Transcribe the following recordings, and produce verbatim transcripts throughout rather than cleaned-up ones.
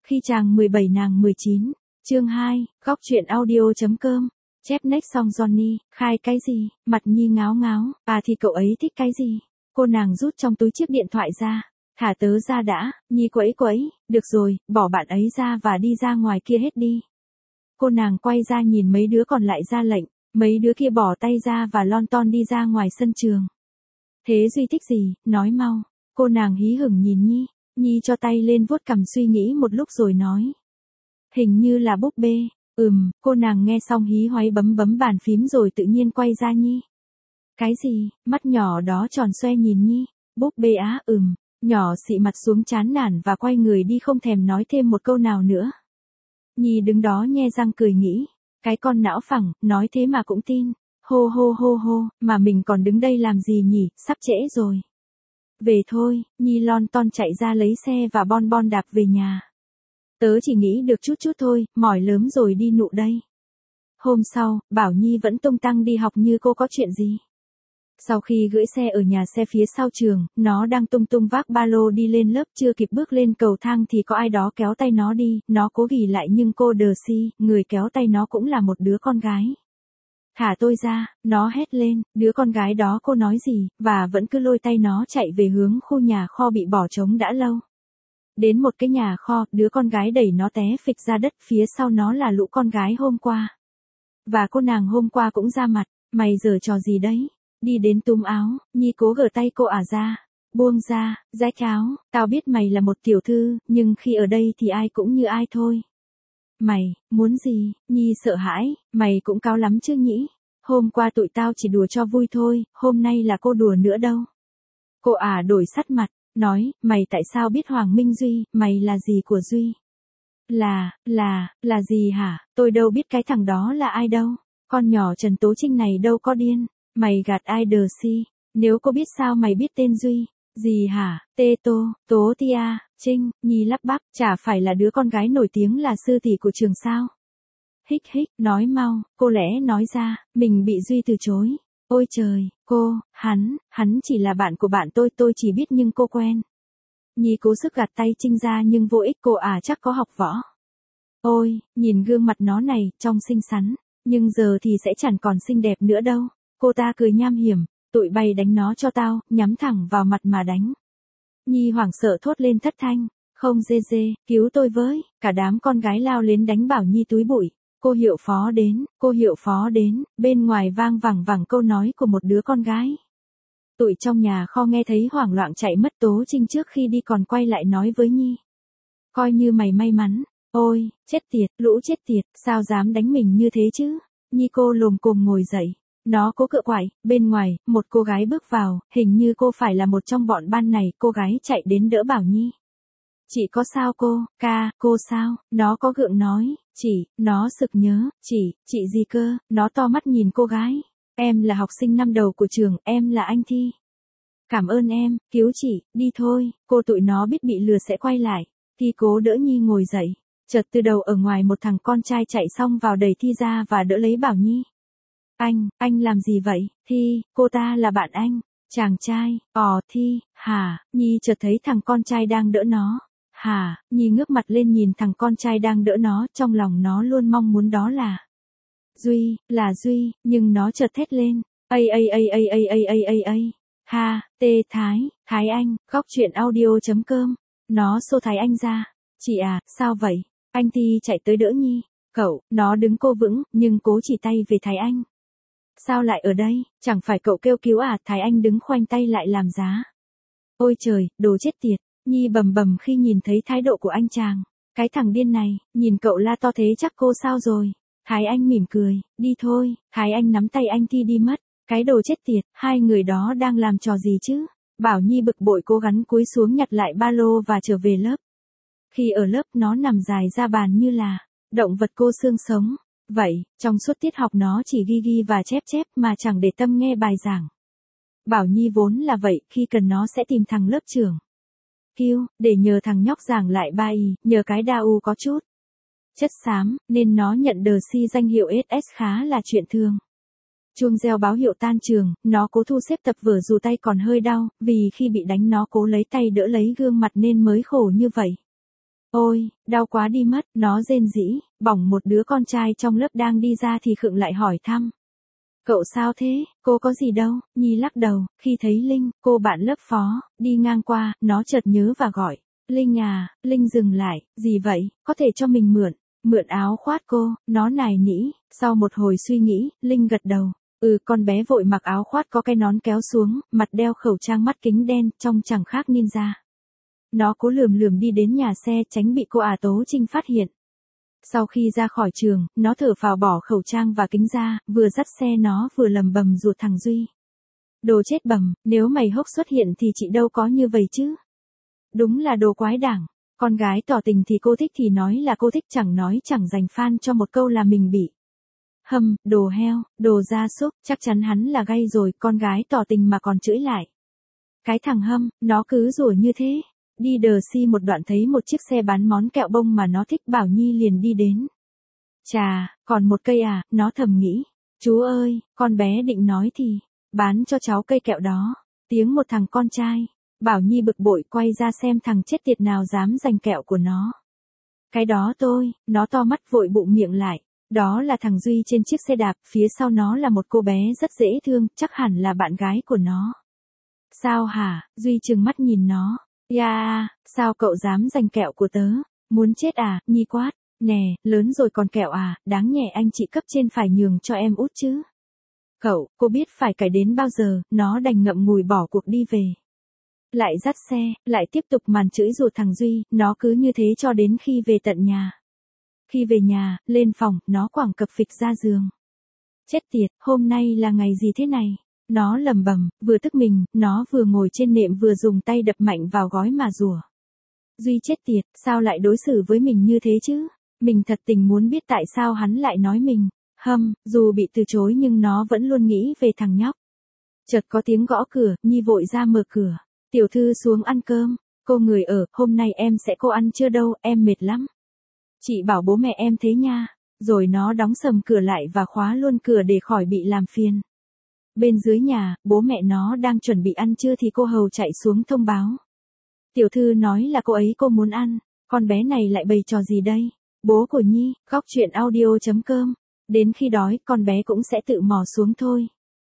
Khi chàng mười bảy nàng mười chín, chương hai, góc truyện audio.com, chép next xong Johnny, khai cái gì, mặt Nhi ngáo ngáo, à thì cậu ấy thích cái gì? Cô nàng rút trong túi chiếc điện thoại ra, thả tớ ra đã, Nhi quẫy quẫy, được rồi, bỏ bạn ấy ra và đi ra ngoài kia hết đi. Cô nàng quay ra nhìn mấy đứa còn lại ra lệnh, mấy đứa kia bỏ tay ra và lon ton đi ra ngoài sân trường. Thế Duy thích gì, nói mau, cô nàng hí hửng nhìn Nhi. Nhi cho tay lên vuốt cằm suy nghĩ một lúc rồi nói. Hình như là búp bê, ừm, cô nàng nghe xong hí hoáy bấm bấm bàn phím rồi tự nhiên quay ra Nhi. Cái gì, mắt nhỏ đó tròn xoe nhìn Nhi, búp bê á, ừm, nhỏ xị mặt xuống chán nản và quay người đi không thèm nói thêm một câu nào nữa. Nhi đứng đó nhe răng cười nghĩ, cái con não phẳng, nói thế mà cũng tin, hô hô hô hô, mà mình còn đứng đây làm gì nhỉ, sắp trễ rồi. Về thôi, Nhi lon ton chạy ra lấy xe và bon bon đạp về nhà. Tớ chỉ nghĩ được chút chút thôi, mỏi lớn rồi đi nụ đây. Hôm sau, Bảo Nhi vẫn tung tăng đi học như cô có chuyện gì. Sau khi gửi xe ở nhà xe phía sau trường, nó đang tung tung vác ba lô đi lên lớp, chưa kịp bước lên cầu thang thì có ai đó kéo tay nó đi, nó cố ghì lại nhưng cô đờ si, người kéo tay nó cũng là một đứa con gái. Thả tôi ra, nó hét lên, đứa con gái đó cô nói gì, và vẫn cứ lôi tay nó chạy về hướng khu nhà kho bị bỏ trống đã lâu. Đến một cái nhà kho, đứa con gái đẩy nó té phịch ra đất, phía sau nó là lũ con gái hôm qua. Và cô nàng hôm qua cũng ra mặt, mày giở trò gì đấy? Đi đến túm áo, Nhi cố gỡ tay cô ả ra, buông ra, rách áo, tao biết mày là một tiểu thư, nhưng khi ở đây thì ai cũng như ai thôi. Mày, muốn gì? Nhi sợ hãi, mày cũng cao lắm chứ nhỉ? Hôm qua tụi tao chỉ đùa cho vui thôi, hôm nay là cô đùa nữa đâu. Cô ả đổi sắt mặt, nói, mày tại sao biết Hoàng Minh Duy, mày là gì của Duy? Là, là, là gì hả? Tôi đâu biết cái thằng đó là ai đâu. Con nhỏ Trần Tố Trinh này đâu có điên. Mày gạt ai đờ si? Nếu cô biết sao mày biết tên Duy? Gì hả? Tê Tô, Tố Tia, Trinh, Nhi lắp bắp, chả phải là đứa con gái nổi tiếng là sư tỷ của trường sao? Hích hích, nói mau, cô lẽ nói ra, mình bị Duy từ chối. Ôi trời, cô, hắn, hắn chỉ là bạn của bạn tôi, tôi chỉ biết nhưng cô quen. Nhi cố sức gạt tay Trinh ra nhưng vô ích, cô à chắc có học võ. Ôi, nhìn gương mặt nó này, trông xinh xắn, nhưng giờ thì sẽ chẳng còn xinh đẹp nữa đâu. Cô ta cười nham hiểm, tụi bay đánh nó cho tao, nhắm thẳng vào mặt mà đánh. Nhi hoảng sợ thốt lên thất thanh, không dê dê, cứu tôi với, cả đám con gái lao lên đánh Bảo Nhi túi bụi. Cô hiệu phó đến, cô hiệu phó đến, bên ngoài vang vẳng vẳng câu nói của một đứa con gái. Tụi trong nhà kho nghe thấy hoảng loạn chạy mất. Tố Trinh trước khi đi còn quay lại nói với Nhi. Coi như mày may mắn, ôi, chết tiệt, lũ chết tiệt, sao dám đánh mình như thế chứ? Nhi cô lồm cồm ngồi dậy, nó cố cựa quậy, bên ngoài, một cô gái bước vào, hình như cô phải là một trong bọn ban này, cô gái chạy đến đỡ Bảo Nhi. Chị có sao cô, ca, cô sao, nó có gượng nói, chị, nó sực nhớ, chị, chị gì cơ, nó to mắt nhìn cô gái, em là học sinh năm đầu của trường, em là anh Thi. Cảm ơn em, cứu chị, đi thôi, cô tụi nó biết bị lừa sẽ quay lại, Thi cố đỡ Nhi ngồi dậy, chợt từ đầu ở ngoài một thằng con trai chạy xong vào đẩy Thi ra và đỡ lấy Bảo Nhi. Anh, anh làm gì vậy, Thi, cô ta là bạn anh, chàng trai, ò Thi, hả, Nhi chợt thấy thằng con trai đang đỡ nó. Hả, Nhi ngước mặt lên nhìn thằng con trai đang đỡ nó, trong lòng nó luôn mong muốn đó là Duy, là Duy, nhưng nó chợt thét lên, ây ây ây ây ây ây ây ây ây, ha, tê Thái, Thái Anh, góc truyện audio.com, nó xô Thái Anh ra, chị à, sao vậy, anh Thi chạy tới đỡ Nhi, cậu, nó đứng cô vững, nhưng cố chỉ tay về Thái Anh. Sao lại ở đây, chẳng phải cậu kêu cứu à, Thái Anh đứng khoanh tay lại làm giá. Ôi trời, đồ chết tiệt. Nhi bầm bầm khi nhìn thấy thái độ của anh chàng. Cái thằng điên này, nhìn cậu la to thế chắc cô sao rồi. Thái Anh mỉm cười, đi thôi. Thái Anh nắm tay anh Thi đi mất. Cái đồ chết tiệt, hai người đó đang làm trò gì chứ? Bảo Nhi bực bội cố gắng cúi xuống nhặt lại ba lô và trở về lớp. Khi ở lớp nó nằm dài ra bàn như là động vật cô xương sống. Vậy, trong suốt tiết học nó chỉ ghi ghi và chép chép mà chẳng để tâm nghe bài giảng. Bảo Nhi vốn là vậy, khi cần nó sẽ tìm thằng lớp trưởng. Kêu, để nhờ thằng nhóc giảng lại bài, nhờ cái đa u có chút chất xám, nên nó nhận đờ si danh hiệu ét ét khá là chuyện thường. Chuông reo báo hiệu tan trường, nó cố thu xếp tập vở dù tay còn hơi đau, vì khi bị đánh nó cố lấy tay đỡ lấy gương mặt nên mới khổ như vậy. Ôi, đau quá đi mất, nó rên rỉ, bỏng một đứa con trai trong lớp đang đi ra thì khựng lại hỏi thăm. Cậu sao thế, cô có gì đâu, Nhi lắc đầu, khi thấy Linh, cô bạn lớp phó, đi ngang qua, nó chợt nhớ và gọi. Linh à, Linh dừng lại, gì vậy, có thể cho mình mượn, mượn áo khoác cô, nó nài nỉ, sau một hồi suy nghĩ, Linh gật đầu. Ừ, con bé vội mặc áo khoác có cái nón kéo xuống, mặt đeo khẩu trang mắt kính đen, trông chẳng khác ninja. Nó cố lườm lườm đi đến nhà xe tránh bị cô ả Tố Trinh phát hiện. Sau khi ra khỏi trường, nó thở phào bỏ khẩu trang và kính ra, vừa dắt xe nó vừa lầm bầm ruột thằng Duy. Đồ chết bầm, nếu mày hốc xuất hiện thì chị đâu có như vậy chứ. Đúng là đồ quái đảng. Con gái tỏ tình thì cô thích thì nói là cô thích, chẳng nói chẳng dành fan cho một câu là mình bị. Hâm, đồ heo, đồ gia súc, chắc chắn hắn là gay rồi, con gái tỏ tình mà còn chửi lại. Cái thằng Hâm, nó cứ rủa như thế. Đi đờ si một đoạn thấy một chiếc xe bán món kẹo bông mà nó thích, Bảo Nhi liền đi đến. Chà, còn một cây à, nó thầm nghĩ. Chú ơi, con bé định nói thì, bán cho cháu cây kẹo đó. Tiếng một thằng con trai. Bảo Nhi bực bội quay ra xem thằng chết tiệt nào dám giành kẹo của nó. Cái đó tôi, nó to mắt vội bụng miệng lại. Đó là thằng Duy trên chiếc xe đạp, phía sau nó là một cô bé rất dễ thương, chắc hẳn là bạn gái của nó. Sao hả, Duy trừng mắt nhìn nó. Ya, sao cậu dám giành kẹo của tớ? Muốn chết à, Nhi quát. Nè, lớn rồi còn kẹo à, đáng nhẹ anh chị cấp trên phải nhường cho em út chứ. Cậu, cô biết phải cày đến bao giờ, nó đành ngậm ngùi bỏ cuộc đi về. Lại dắt xe, lại tiếp tục màn chửi rủa thằng Duy, nó cứ như thế cho đến khi về tận nhà. Khi về nhà, lên phòng, nó quẳng cập phịch ra giường. Chết tiệt, hôm nay là ngày gì thế này? Nó lầm bầm, vừa tức mình, nó vừa ngồi trên nệm vừa dùng tay đập mạnh vào gói mà rủa. Duy chết tiệt, sao lại đối xử với mình như thế chứ? Mình thật tình muốn biết tại sao hắn lại nói mình. Hâm, dù bị từ chối nhưng nó vẫn luôn nghĩ về thằng nhóc. Chợt có tiếng gõ cửa, Nhi vội ra mở cửa. Tiểu thư xuống ăn cơm. Cô người ở, hôm nay em sẽ cô ăn chưa đâu, em mệt lắm. Chị bảo bố mẹ em thế nha. Rồi nó đóng sầm cửa lại và khóa luôn cửa để khỏi bị làm phiền. Bên dưới nhà, bố mẹ nó đang chuẩn bị ăn trưa thì cô hầu chạy xuống thông báo. Tiểu thư nói là cô ấy cô muốn ăn. Con bé này lại bày trò gì đây? Bố của Nhi, góc truyện audio chấm com. Đến khi đói, con bé cũng sẽ tự mò xuống thôi.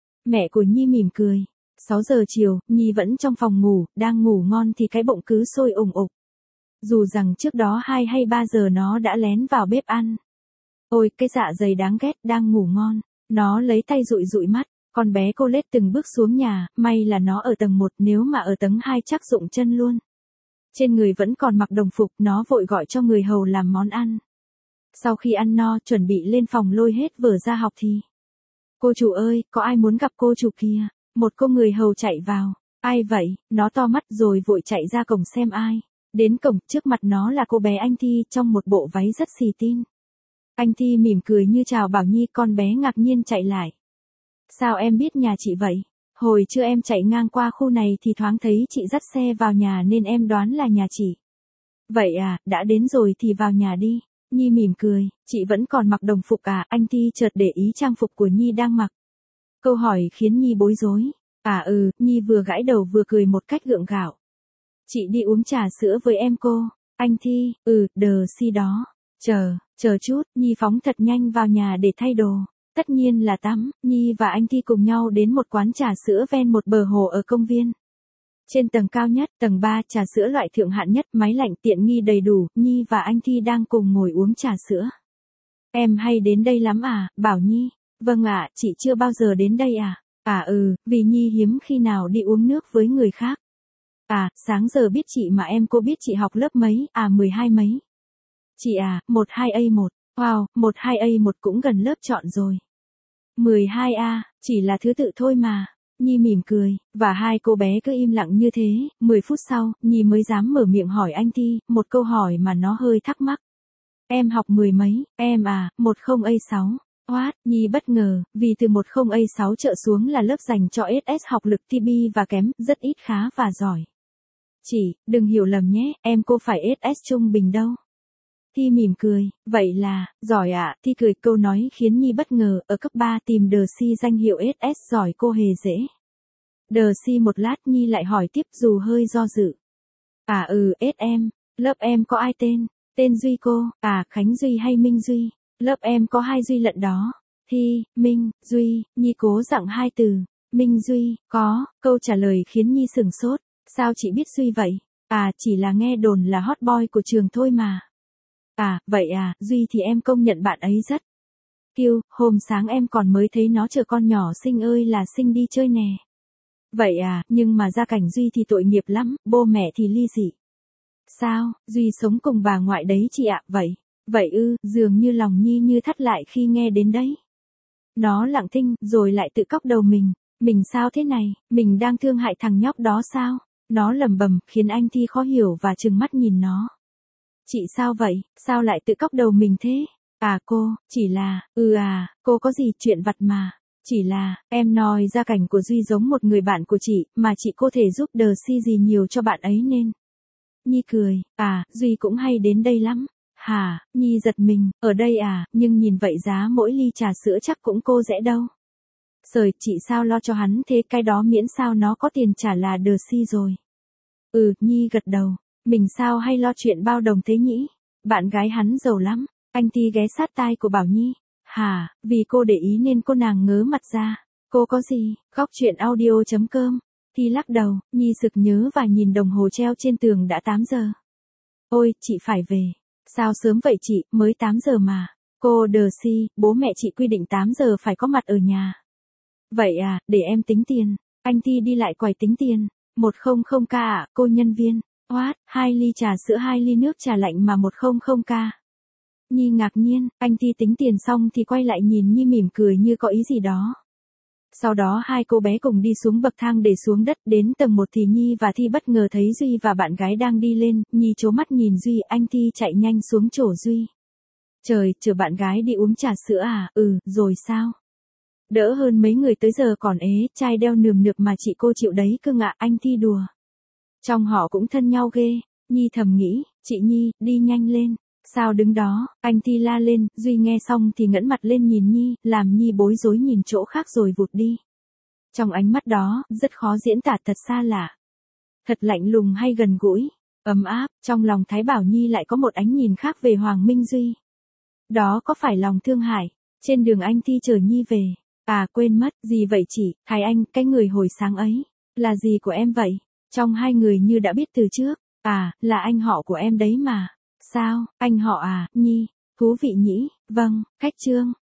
Mẹ của Nhi mỉm cười. sáu giờ chiều, Nhi vẫn trong phòng ngủ, đang ngủ ngon thì cái bụng cứ sôi ủng ục. Dù rằng trước đó hai hay ba giờ nó đã lén vào bếp ăn. Ôi, cái dạ dày đáng ghét, đang ngủ ngon. Nó lấy tay dụi dụi mắt. Con bé cô lết từng bước xuống nhà, may là nó ở tầng một, nếu mà ở tầng hai chắc rụng chân luôn. Trên người vẫn còn mặc đồng phục, nó vội gọi cho người hầu làm món ăn. Sau khi ăn no, chuẩn bị lên phòng lôi hết vở ra học thì. Cô chủ ơi, có ai muốn gặp cô chủ kia? Một cô người hầu chạy vào. Ai vậy? Nó to mắt rồi vội chạy ra cổng xem ai. Đến cổng, trước mặt nó là cô bé Anh Thi trong một bộ váy rất xì tin. Anh Thi mỉm cười như chào Bảo Nhi, con bé ngạc nhiên chạy lại. Sao em biết nhà chị vậy? Hồi trưa em chạy ngang qua khu này thì thoáng thấy chị dắt xe vào nhà nên em đoán là nhà chị. Vậy à, đã đến rồi thì vào nhà đi. Nhi mỉm cười, chị vẫn còn mặc đồng phục à? Anh Thi chợt để ý trang phục của Nhi đang mặc. Câu hỏi khiến Nhi bối rối. À ừ, Nhi vừa gãi đầu vừa cười một cách gượng gạo. Chị đi uống trà sữa với em cô. Anh Thi, ừ, đờ si đó. Chờ, chờ chút, Nhi phóng thật nhanh vào nhà để thay đồ. Tất nhiên là tắm, Nhi và anh Thi cùng nhau đến một quán trà sữa ven một bờ hồ ở công viên. Trên tầng cao nhất, tầng ba, trà sữa loại thượng hạng nhất, máy lạnh tiện nghi đầy đủ, Nhi và anh Thi đang cùng ngồi uống trà sữa. Em hay đến đây lắm à, Bảo Nhi? Vâng ạ, chị chưa bao giờ đến đây à? À ừ, vì Nhi hiếm khi nào đi uống nước với người khác. À, sáng giờ biết chị mà em cô biết chị học lớp mấy, à mười hai mấy. Chị à, một hai A một, wow, một hai A một cũng gần lớp chọn rồi. mười hai A, chỉ là thứ tự thôi mà. Nhi mỉm cười, và hai cô bé cứ im lặng như thế, mười phút sau, Nhi mới dám mở miệng hỏi anh Thi, một câu hỏi mà nó hơi thắc mắc. Em học mười mấy, em à, một không A sáu. What, Nhi bất ngờ, vì từ một không A sáu trở xuống là lớp dành cho ét ét học lực T B và kém, rất ít khá và giỏi. Chị, đừng hiểu lầm nhé, em cô phải ét ét trung bình đâu. Thi mỉm cười, vậy là, giỏi ạ, à? Thi cười, câu nói khiến Nhi bất ngờ, ở cấp ba tìm đờ si danh hiệu ét ét giỏi cô hề dễ. Đờ si một lát Nhi lại hỏi tiếp dù hơi do dự. À ừ, ét em, Lớp em có ai tên? Tên Duy cô, à, Khánh Duy hay Minh Duy? Lớp em có hai Duy lận đó. Thi, Minh, Duy, Nhi cố dặn hai từ. Minh Duy, có, câu trả lời khiến Nhi sửng sốt. Sao chị biết Duy vậy? À, chỉ là nghe đồn là hot boy của trường thôi mà. À, vậy à, Duy thì em công nhận bạn ấy rất kiêu, hôm sáng em còn mới thấy nó chở con nhỏ xinh ơi là xinh đi chơi nè. Vậy à, nhưng mà gia cảnh Duy thì tội nghiệp lắm, bố mẹ thì ly dị. Sao, Duy sống cùng bà ngoại đấy chị ạ, vậy, vậy ư, dường như lòng Nhi như thắt lại khi nghe đến đấy. Nó lặng thinh, rồi lại tự cóc đầu mình, mình sao thế này, mình đang thương hại thằng nhóc đó sao? Nó lẩm bẩm, khiến anh Thi khó hiểu và trừng mắt nhìn nó. Chị sao vậy, sao lại tự cóc đầu mình thế? À cô, chỉ là, ừ à, cô có gì, chuyện vặt mà. Chỉ là, em nói gia cảnh của Duy giống một người bạn của chị, mà chị có thể giúp đờ si gì nhiều cho bạn ấy nên. Nhi cười, à, Duy cũng hay đến đây lắm. Hả, Nhi giật mình, ở đây à, nhưng nhìn vậy giá mỗi ly trà sữa chắc cũng cô rẻ đâu. Sời, chị sao lo cho hắn thế, cái đó miễn sao nó có tiền trả là đờ si rồi. Ừ, Nhi gật đầu, mình sao hay lo chuyện bao đồng thế nhỉ? Bạn gái hắn giàu lắm. Anh Thi ghé sát tai của Bảo Nhi. Hả, vì cô để ý nên cô nàng ngớ mặt ra. Cô có gì, góc chuyện audio chấm com. Thi lắc đầu, Nhi sực nhớ và nhìn đồng hồ treo trên tường đã tám giờ. Ôi, chị phải về. Sao sớm vậy chị, mới tám giờ mà. Cô đờ si, bố mẹ chị quy định tám giờ phải có mặt ở nhà. Vậy à, để em tính tiền. Anh Thi đi lại quầy tính tiền. một trăm k ạ, cô nhân viên. What, hai ly trà sữa hai ly nước trà lạnh mà một trăm k. Nhi ngạc nhiên, anh Thi tính tiền xong thì quay lại nhìn Nhi mỉm cười như có ý gì đó. Sau đó hai cô bé cùng đi xuống bậc thang để xuống đất, đến tầng một thì Nhi và Thi bất ngờ thấy Duy và bạn gái đang đi lên, Nhi trố mắt nhìn Duy, anh Thi chạy nhanh xuống chỗ Duy. Trời, chờ bạn gái đi uống trà sữa à, ừ, rồi sao? Đỡ hơn mấy người tới giờ còn ế, trai đeo nườm nượp mà chị cô chịu đấy cưng ạ, anh Thi đùa. Trong họ cũng thân nhau ghê, Nhi thầm nghĩ, chị Nhi, đi nhanh lên. Sao đứng đó, anh Thi la lên, Duy nghe xong thì ngẩng mặt lên nhìn Nhi, làm Nhi bối rối nhìn chỗ khác rồi vụt đi. Trong ánh mắt đó, rất khó diễn tả, thật xa lạ. Thật lạnh lùng hay gần gũi, ấm áp, trong lòng Thái Bảo Nhi lại có một ánh nhìn khác về Hoàng Minh Duy. Đó có phải lòng thương hại? Trên đường anh Thi chở Nhi về. À quên mất, gì vậy chị, Thái Anh, cái người hồi sáng ấy, là gì của em vậy? Trong hai người như đã biết từ trước. À, là anh họ của em đấy mà. Sao, anh họ à, Nhi, thú vị nhỉ, vâng, khách trương.